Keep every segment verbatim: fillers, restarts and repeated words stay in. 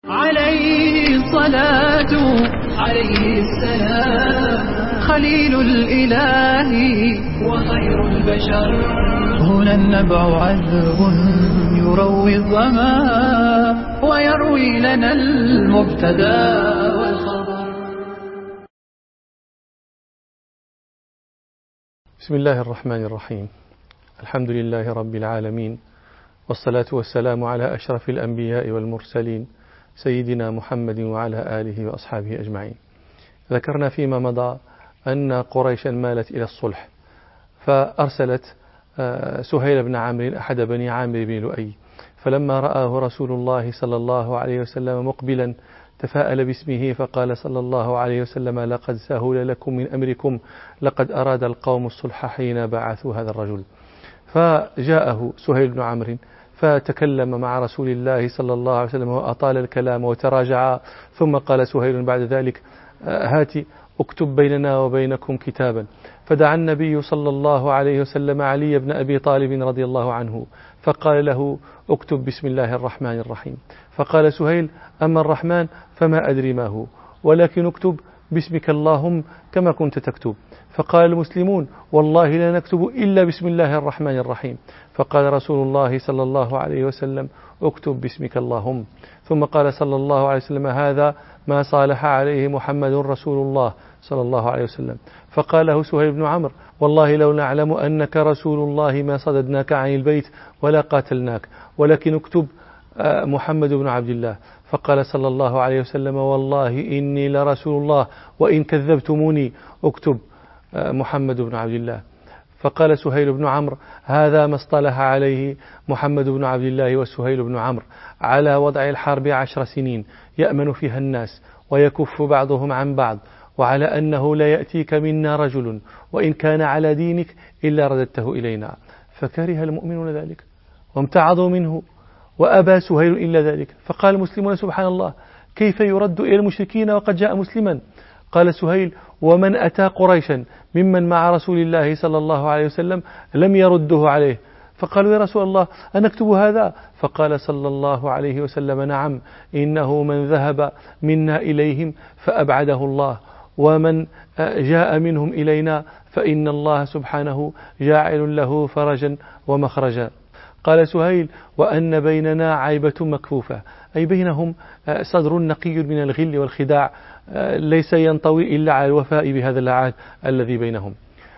عليه الصلاة عليه السلام خليل الإله وخير البشر. هنا النبع عذب يروي الظما ويروي لنا المبتدا والخبر. بسم الله الرحمن الرحيم. الحمد لله رب العالمين، والصلاة والسلام على أشرف الأنبياء والمرسلين سيدنا محمد وعلى آله وأصحابه أجمعين. ذكرنا فيما مضى أن قريشا مالت إلى الصلح، فأرسلت سهيل بن عمرو أحد بني عامر بن لؤي، فلما رآه رسول الله صلى الله عليه وسلم مقبلا تفاءل باسمه، فقال صلى الله عليه وسلم: لقد سهل لكم من أمركم، لقد أراد القوم الصلح حين بعثوا هذا الرجل. فجاءه سهيل بن عمرو فتكلم مع رسول الله صلى الله عليه وسلم وأطال الكلام وتراجع، ثم قال سهيل بعد ذلك: هاتي اكتب بيننا وبينكم كتابا. فدعا النبي صلى الله عليه وسلم علي بن أبي طالب رضي الله عنه فقال له: اكتب بسم الله الرحمن الرحيم. فقال سهيل: أما الرحمن فما أدري ما هو، ولكن اكتب باسمك اللهم كما كنت تكتب. فقال المسلمون: والله لا نكتب إلا بسم الله الرحمن الرحيم. فقال رسول الله صلى الله عليه وسلم: اكتب باسمك اللهم. ثم قال صلى الله عليه وسلم: هذا ما صالح عليه محمد رسول الله صلى الله عليه وسلم. فقال له سهيل بن عمرو: والله لو نعلم أنك رسول الله ما صددناك عن البيت ولا قاتلناك، ولكن اكتب محمد بن عبد الله. فقال صلى الله عليه وسلم: والله إني لرسول الله وإن كذبتموني اكتب محمد بن عبد الله. فقال سهيل بن عمرو: هذا ما اصطلح عليه محمد بن عبد الله وسهيل بن عمرو على وضع الحرب عشر سنين يأمن فيها الناس ويكف بعضهم عن بعض، وعلى أنه لا يأتيك منا رجل وإن كان على دينك إلا رددته إلينا. فكره المؤمنون ذلك وامتعضوا منه، وأبى سهيل إلا ذلك. فقال المسلمون: سبحان الله، كيف يرد إلى المشركين وقد جاء مسلما؟ قال سهيل: ومن أتى قريشا ممن مع رسول الله صلى الله عليه وسلم لم يرده عليه. فقالوا: يا رسول الله أنكتب هذا؟ فقال صلى الله عليه وسلم: نعم، إنه من ذهب منا إليهم فأبعده الله، ومن جاء منهم إلينا فإن الله سبحانه جاعل له فرجا ومخرجا. قال سهيل: وأن بيننا عيبة مكفوفة، أي بينهم صدر نقي من الغل والخداع ليس ينطوي إلا على الوفاء بهذا العهد الذي بينهم.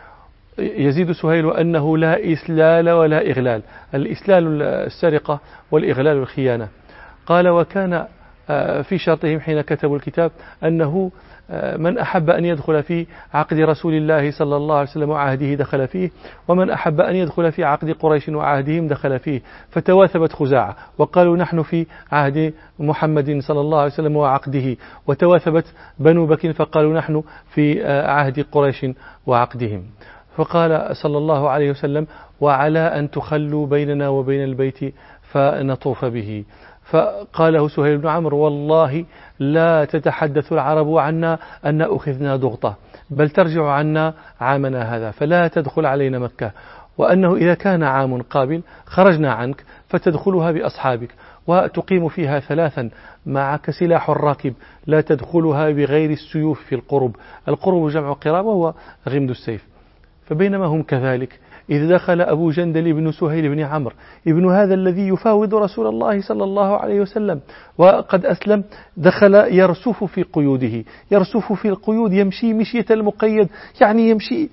يزيد سهيل أنه لا إسلال ولا إغلال، الإسلال السرقة والإغلال الخيانة. قال: وكان في شرطهم حين كتبوا الكتاب أنه من أحب أن يدخل في عقد رسول الله صلى الله عليه وسلم وعهده دخل فيه، ومن أحب أن يدخل في عقد قريش وعهدهم دخل فيه. فتواثبت خزاعة وقالوا: نحن في عهد محمد صلى الله عليه وسلم وعقده. وتواثبت بنو بكر فقالوا: نحن في عهد قريش وعقدهم. فقال صلى الله عليه وسلم: وعلى أن تخلوا بيننا وبين البيت فنطوف به. فقاله سهيل بن عمرو: والله لا تتحدث العرب عنا أن أخذنا ضغطة، بل ترجع عنا عامنا هذا، فلا تدخل علينا مكة، وأنه إذا كان عام قابل خرجنا عنك فتدخلها بأصحابك وتقيم فيها ثلاثا معك سلاح الراكب، لا تدخلها بغير السيوف في القرب. القرب جمع قراب وهو غمد السيف. فبينما هم كذلك إذ دخل أبو جندل بن سهيل بن عمرو ابن هذا الذي يفاوض رسول الله صلى الله عليه وسلم وقد أسلم، دخل يرسف في قيوده، يرسف في القيود، يمشي مشية المقيد، يعني يمشي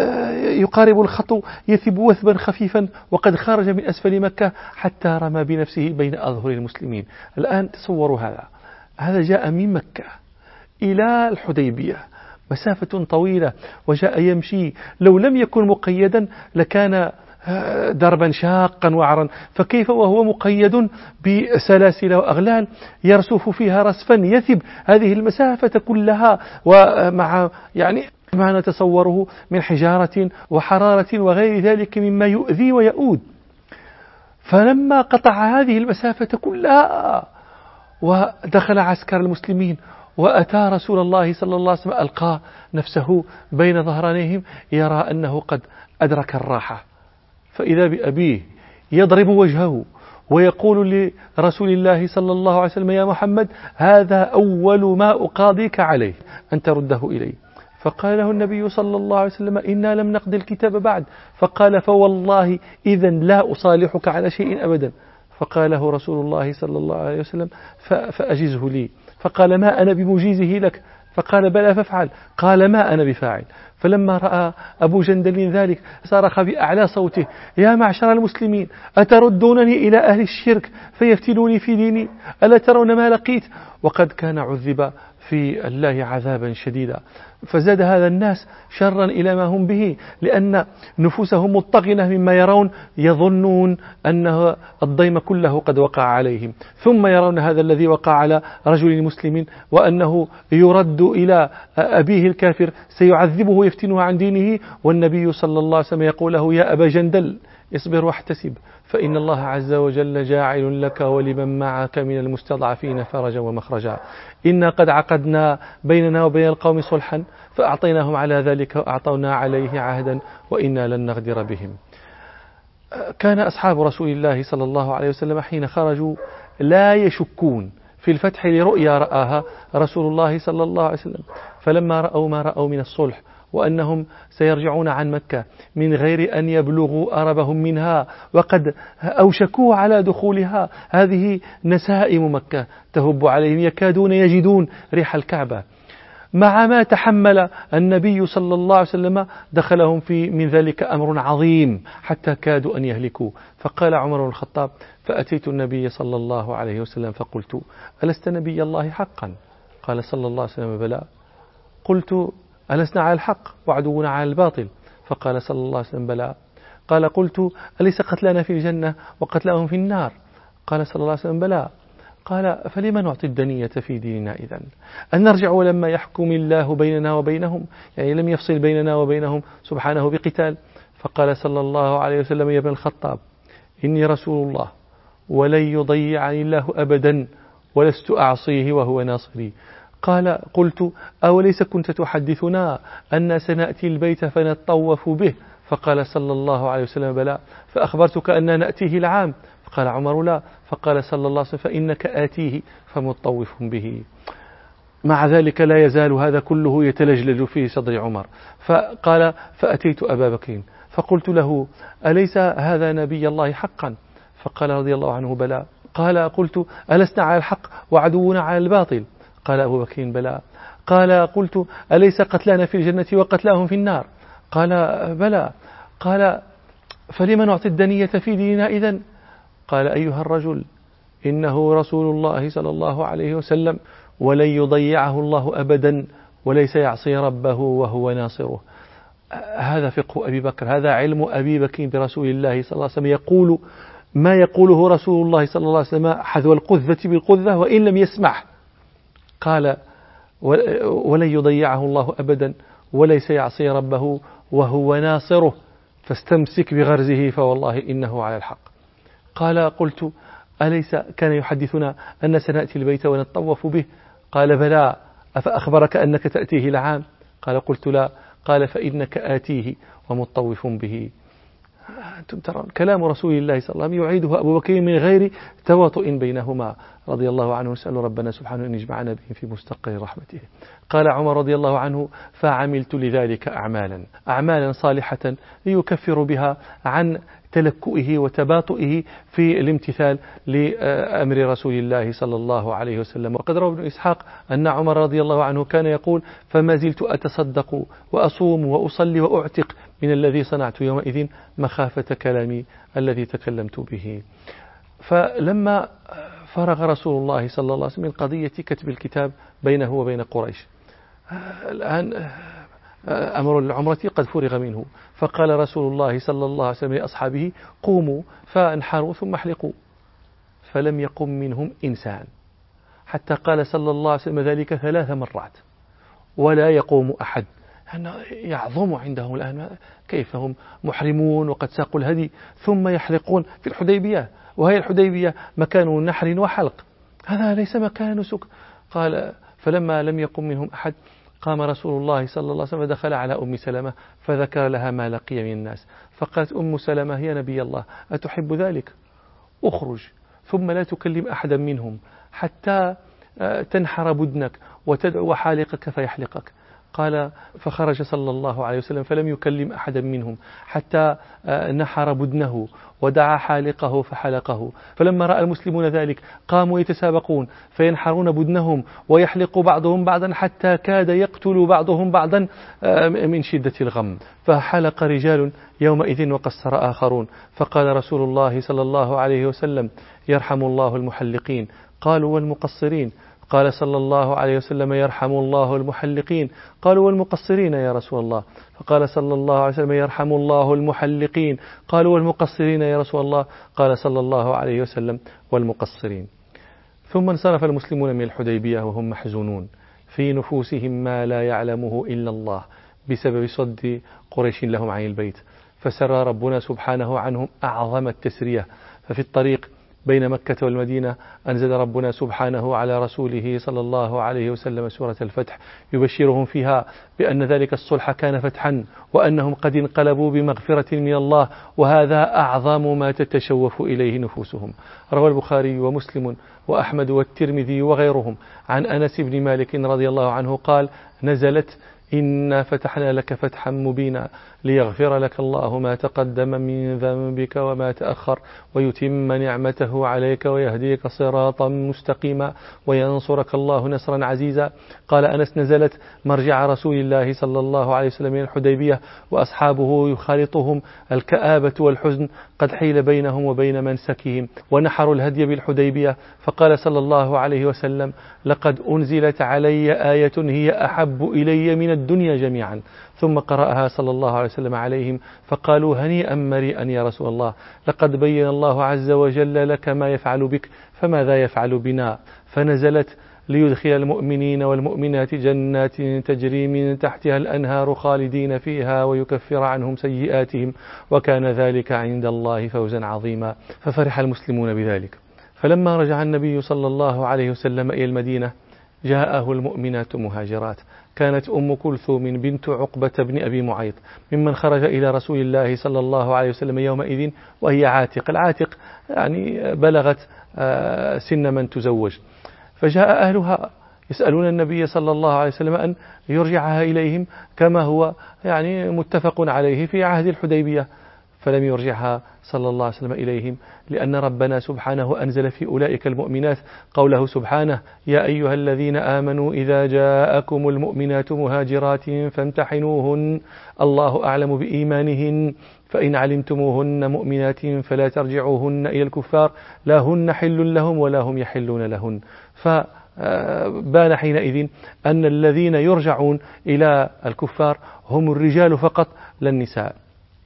يقارب الخطو، يثب وثبا خفيفا، وقد خرج من أسفل مكة حتى رمى بنفسه بين أظهر المسلمين. الآن تصوروا هذا هذا جاء من مكة إلى الحديبية مسافة طويلة وجاء يمشي، لو لم يكن مقيدا لكان دربا شاقا وعرا، فكيف وهو مقيد بسلاسل وأغلال يرسف فيها رسفا يثب هذه المسافة كلها، ومع يعني ما نتصوره من حجارة وحرارة وغير ذلك مما يؤذي ويؤود. فلما قطع هذه المسافة كلها ودخل عسكر المسلمين وأتى رسول الله صلى الله عليه وسلم ألقى نفسه بين ظهرانيهم يرى أنه قد أدرك الراحة، فإذا بأبيه يضرب وجهه ويقول لرسول الله صلى الله عليه وسلم: يا محمد هذا أول ما أقاضيك عليه أن ترده إلي. فقال له النبي صلى الله عليه وسلم: إنا لم نقضي الكتاب بعد. فقال: فوالله إذا لا أصالحك على شيء أبدا. فقال له رسول الله صلى الله عليه وسلم: فأجزه لي. فقال: ما أنا بمجيزه لك. فقال: بلى فافعل. قال: ما أنا بفاعل. فلما رأى أبو جندل ذلك صرخ بأعلى صوته: يا معشر المسلمين، أتردونني إلى أهل الشرك فيفتنوني في ديني؟ ألا ترون ما لقيت؟ وقد كان عذب في الله عذابا شديدا. فزاد هذا الناس شرا إلى ما هم به، لأن نفوسهم مطغنة مما يرون، يظنون أن الضيم كله قد وقع عليهم، ثم يرون هذا الذي وقع على رجل مسلم وأنه يرد إلى أبيه الكافر سيعذبه ويفتنه عن دينه، والنبي صلى الله عليه وسلم يقول له: يا أبا جندل اصبر واحتسب، فإن الله عز وجل جاعل لك ولمن معك من المستضعفين فرجا ومخرجا. إنا قد عقدنا بيننا وبين القوم صلحا فأعطيناهم على ذلك وأعطونا عليه عهدا وإنا لن نغدر بهم. كان أصحاب رسول الله صلى الله عليه وسلم حين خرجوا لا يشكون في الفتح لرؤيا رآها رسول الله صلى الله عليه وسلم، فلما رأوا ما رأوا من الصلح وأنهم سيرجعون عن مكة من غير أن يبلغوا أربهم منها، وقد أوشكوا على دخولها، هذه نسائم مكة تهب عليهم، يكادون يجدون ريح الكعبة. مع ما تحمل النبي صلى الله عليه وسلم دخلهم في من ذلك أمر عظيم حتى كادوا أن يهلكوا. فقال عمر بن الخطاب: فأتيت النبي صلى الله عليه وسلم فقلت: ألست نبي الله حقا؟ قال صلى الله عليه وسلم: بلى. قلت: ألسنا على الحق وعدونا على الباطل؟ فقال صلى الله عليه وسلم: بلى. قال: قلت: أليس قتلانا في الجنة وقتلاهم في النار؟ قال صلى الله عليه وسلم: بلى. قال: فلما نعطي الدنية في ديننا إذن؟ أن نرجع ولما يحكم الله بيننا وبينهم، يعني لم يفصل بيننا وبينهم سبحانه بقتال. فقال صلى الله عليه وسلم: يا ابن الخطاب، إني رسول الله ولن يضيعني الله أبدا ولست أعصيه وهو ناصري. قال: قلت: أوليس كنت تحدثنا أن سنأتي البيت فنتطوف به؟ فقال صلى الله عليه وسلم: بلى. فأخبرتك أن نأتيه العام؟ فقال عمر: لا. فقال صلى الله عليه وسلم: فإنك آتيه فمطوف به. مع ذلك لا يزال هذا كله يتلجلج في صدر عمر. فقال: فأتيت أبا بكر فقلت له: أليس هذا نبي الله حقا؟ فقال رضي الله عنه: بلى. قال: قلت: ألسنا على الحق وعدونا على الباطل؟ قال أبو بكر: بلى. قال: قلت: أليس قتلانا في الجنة وقتلاهم في النار؟ قال: بلى. قال: فلما نعطي الدنية في ديننا إذن؟ قال: أيها الرجل، إنه رسول الله صلى الله عليه وسلم ولن يضيعه الله أبدا وليس يعصي ربه وهو ناصره. هذا فقه أبي بكر، هذا علم أبي بكر برسول الله صلى الله عليه وسلم، يقول ما يقوله رسول الله صلى الله عليه وسلم حذو القذة بالقذة وإن لم يسمع. قال: ولن يضيعه الله أبدا وليس يعصي ربه وهو ناصره، فاستمسك بغرزه فوالله إنه على الحق. قال: قلت: أليس كان يحدثنا أن سنأتي البيت ونتطوف به؟ قال: بلى. أفأخبرك أنك تأتيه العام؟ قال: قلت: لا. قال: فإنك آتيه ومطوف به. أنتم ترون كلام رسول الله صلى الله عليه وسلم يعيده أبو بكر من غير تواطؤ بينهما رضي الله عنه. نسأل ربنا سبحانه أن يجمعنا بهم في مستقر رحمته. قال عمر رضي الله عنه: فعملت لذلك أعمالا أعمالا صالحة ليكفر بها عن تلكؤه وتباطؤه في الامتثال لأمر رسول الله صلى الله عليه وسلم. وقد روى ابن إسحاق أن عمر رضي الله عنه كان يقول: فما زلت أتصدق وأصوم وأصلي وأعتق من الذي صنعت يومئذ مخافة كلامي الذي تكلمت به. فلما فرغ رسول الله صلى الله عليه وسلم من قضية كتب الكتاب بينه وبين قريش، الآن أمر العمرة قد فرغ منه، فقال رسول الله صلى الله عليه وسلم لأصحابه: قوموا فانحروا ثم احلقوا. فلم يقم منهم إنسان، حتى قال صلى الله عليه وسلم ذلك ثلاث مرات ولا يقوم أحد. يعظم عندهم الآن كيف هم محرمون وقد ساقوا الهدي ثم يحلقون في الحديبية، وهي الحديبية مكان نحر وحلق، هذا ليس مكان نسك. قال: فلما لم يقم منهم أحد قام رسول الله صلى الله عليه وسلم ودخل على أم سلمة فذكر لها ما لقي من الناس، فقالت أم سلمة: يا نبي الله، أتحب ذلك؟ اخرج ثم لا تكلم أحدا منهم حتى تنحر بدنك وتدعو حالقك فيحلقك. قال فخرج صلى الله عليه وسلم فلم يكلم أحدا منهم حتى نحر بدنه ودعا حالقه فحلقه. فلما رأى المسلمون ذلك قاموا يتسابقون فينحرون بدنهم ويحلق بعضهم بعضا حتى كاد يقتل بعضهم بعضا من شدة الغم. فحلق رجال يومئذ وقصر آخرون. فقال رسول الله صلى الله عليه وسلم يرحم الله المحلقين. قالوا والمقصرين؟ قال صلى الله عليه وسلم يرحم الله المحلقين. قالوا والمقصرين يا رسول الله؟ فقال صلى الله عليه وسلم يرحم الله المحلقين. قالوا والمقصرين يا رسول الله؟ قال صلى الله عليه وسلم والمقصرين. ثم انصرف المسلمون من الحديبية وهم محزونون في نفوسهم ما لا يعلمه إلا الله بسبب صد قريش لهم عن البيت. فسر ربنا سبحانه عنهم أعظم التسرية. ففي الطريق بين مكة والمدينة أنزل ربنا سبحانه على رسوله صلى الله عليه وسلم سورة الفتح يبشرهم فيها بأن ذلك الصلح كان فتحا وأنهم قد انقلبوا بمغفرة من الله وهذا أعظم ما تتشوف إليه نفوسهم. روى البخاري ومسلم وأحمد والترمذي وغيرهم عن أنس بن مالك رضي الله عنه قال نزلت إنا فتحنا لك فتحا مبينا ليغفر لك الله ما تقدم من ذنبك وما تأخر ويتم نعمته عليك ويهديك صراطا مستقيما وينصرك الله نصرا عزيزا. قال أنس نزلت مرجع رسول الله صلى الله عليه وسلم من الحديبية وأصحابه يخالطهم الكآبة والحزن قد حيل بينهم وبين منسكهم ونحروا الهدي بالحديبية. فقال صلى الله عليه وسلم لقد أنزلت علي آية هي أحب إلي من الدنيا جميعا. ثم قرأها صلى الله عليه وسلم عليهم فقالوا هنيئا مريئا يا رسول الله لقد بين الله عز وجل لك ما يفعل بك فماذا يفعل بنا؟ فنزلت ليدخل المؤمنين والمؤمنات جنات تجري من تحتها الأنهار خالدين فيها ويكفر عنهم سيئاتهم وكان ذلك عند الله فوزا عظيما. ففرح المسلمون بذلك. فلما رجع النبي صلى الله عليه وسلم إلى المدينة جاءه المؤمنات مهاجرات. كانت أم كلثوم بنت عقبة بن أبي معيط ممن خرج إلى رسول الله صلى الله عليه وسلم يومئذ وهي عاتق. العاتق يعني بلغت سن من تزوج. فجاء أهلها يسألون النبي صلى الله عليه وسلم أن يرجعها إليهم كما هو يعني متفق عليه في عهد الحديبية. فلم يرجعها صلى الله عليه وسلم إليهم لأن ربنا سبحانه أنزل في أولئك المؤمنات قوله سبحانه يا أيها الذين آمنوا إذا جاءكم المؤمنات مهاجرات فامتحنوهن الله أعلم بإيمانهن فإن علمتموهن مؤمنات فلا ترجعوهن إلى الكفار لا هن حل لهم ولا هم يحلون لهن. فبان حينئذ أن الذين يرجعون إلى الكفار هم الرجال فقط لا النساء.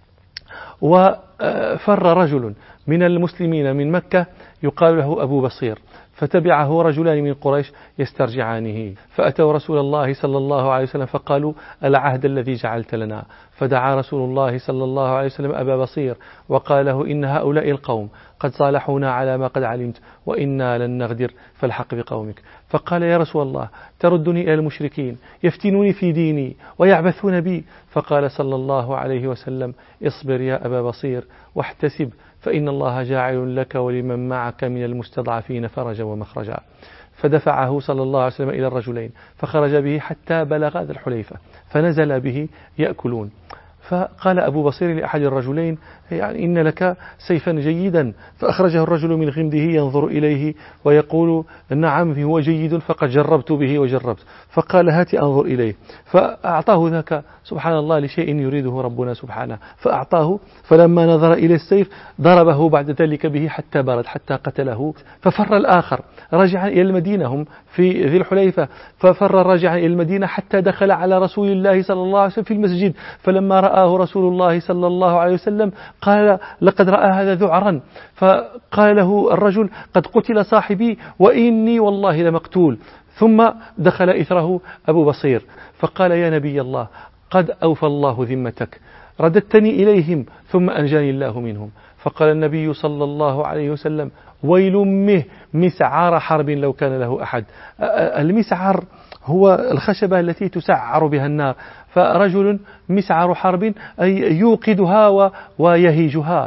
وفر رجل من المسلمين من مكة يقال له أبو بصير فتبعه رجلان من قريش يسترجعانه فأتوا رسول الله صلى الله عليه وسلم فقالوا العهد الذي جعلت لنا. فدعا رسول الله صلى الله عليه وسلم أبا بصير وقال له إن هؤلاء القوم قد صالحونا على ما قد علمت وإنا لن نغدر فالحق بقومك. فقال يا رسول الله تردني إلى المشركين يفتنوني في ديني ويعبثون بي. فقال صلى الله عليه وسلم اصبر يا أبا بصير واحتسب فإن الله جاعل لك ولمن معك من المستضعفين فرجا ومخرجا. فدفعه صلى الله عليه وسلم إلى الرجلين فخرج به حتى بلغ ذا الحليفة فنزل به يأكلون. فقال أبو بصير لأحد الرجلين يعني إن لك سيفا جيدا. فأخرجه الرجل من غمده ينظر إليه ويقول نعم هو جيد فقد جربت به وجربت. فقال هات أنظر إليه. فأعطاه ذاك سبحان الله لشيء يريده ربنا سبحانه فأعطاه. فلما نظر إلى السيف ضربه بعد ذلك به حتى برد حتى قتله. ففر الآخر رجع إلى المدينة هم في ذي الحليفة. ففر رجع إلى المدينة حتى دخل على رسول الله صلى الله عليه وسلم في المسجد. فلما رآه رسول الله صلى الله عليه وسلم قال لقد رأى هذا ذعرا. فقال له الرجل قد قتل صاحبي وإني والله لمقتول. ثم دخل إثره أبو بصير فقال يا نبي الله قد أوفى الله ذمتك رددتني إليهم ثم أنجاني الله منهم. فقال النبي صلى الله عليه وسلم ويل مه مسعار حرب لو كان له أحد. المسعر هو الخشبة التي تسعر بها النار. فرجل مسعر حرب أي يوقدها ويهيجها.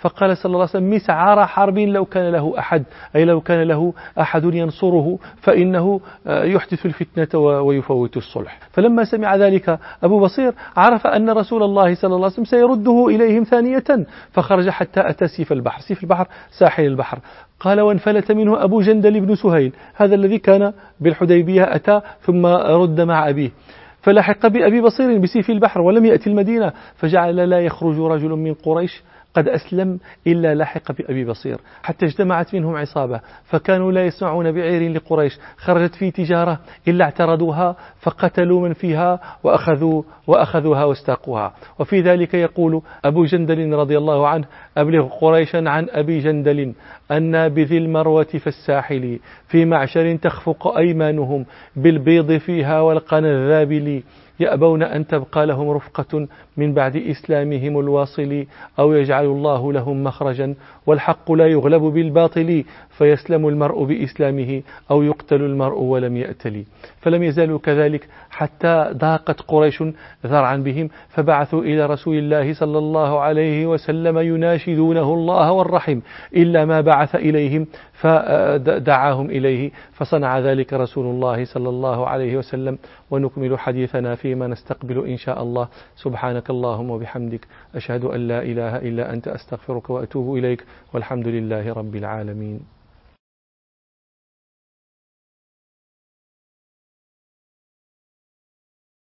فقال صلى الله عليه وسلم مسعار حرب لو كان له أحد، أي لو كان له أحد ينصره فإنه يحدث الفتنة ويفوت الصلح. فلما سمع ذلك أبو بصير عرف أن رسول الله صلى الله عليه وسلم سيرده إليهم ثانية، فخرج حتى أتى سيف البحر، سيف البحر ساحل البحر. قال وانفلت منه أبو جندل بن سهيل، هذا الذي كان بالحديبية أتى ثم رد مع أبيه، فلحق بأبي بصير بسيف البحر ولم يأتي المدينة، فجعل لا يخرج رجل من قريش قد أسلم إلا لحق بأبي بصير، حتى اجتمعت منهم عصابة فكانوا لا يسمعون بعير لقريش خرجت في تجارة إلا اعترضوها فقتلوا من فيها وأخذوا وأخذوها واستاقوها. وفي ذلك يقول أبو جندل رضي الله عنه أبلغ قريشا عن أبي جندل أن بذي المروة في الساحل في معشر تخفق أيمانهم بالبيض فيها والقنا الذابل، يأبون أن تبقى لهم رفقة من بعد إسلامهم الواصل، أو يجعل الله لهم مخرجا والحق لا يغلب بالباطل، فيسلم المرء بإسلامه أو يقتل المرء ولم يأتلي. فلم يزالوا كذلك حتى ضاقت قريش ذرعا بهم، فبعثوا إلى رسول الله صلى الله عليه وسلم يناشدونه الله والرحم، إلا ما بعث إليهم فدعاهم إليه، فصنع ذلك رسول الله صلى الله عليه وسلم. ونكمل حديثنا فيما نستقبل إن شاء الله. سبحانك اللهم وبحمدك، أشهد أن لا إله إلا أنت، أستغفرك وأتوب إليك، والحمد لله رب العالمين.